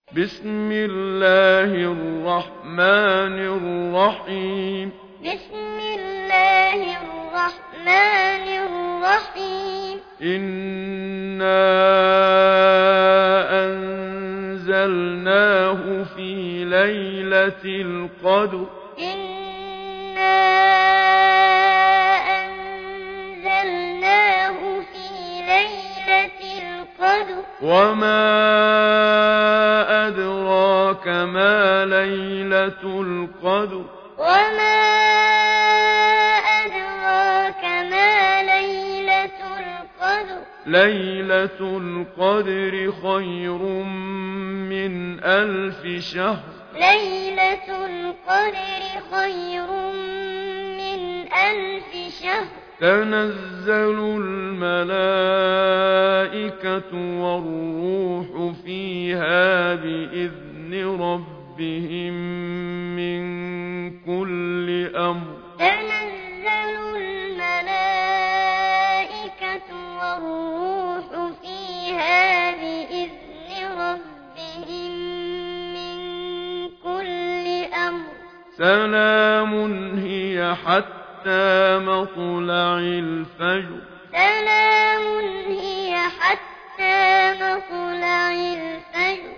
بسم الله الرحمن الرحيم. بسم الله الرحمن الرحيم. إنا أنزلناه في ليلة القدر. إنا أنزلناه في ليلة القدر. وما أدراك ما ليلة القدر. وما أدراك ما ليلة القدر. ليلة القدر خير من 1000 شهر. ليلة القدر خير من 1000 شهر. تنزل الملائكة والروح فيها بإذن ربهم من كل أمر. تنزل الملائكة والروح فيها بإذن ربهم من كل أمر. سلام هي حتى مطلع الفجر. سلام هي حتى مطلع الفجر.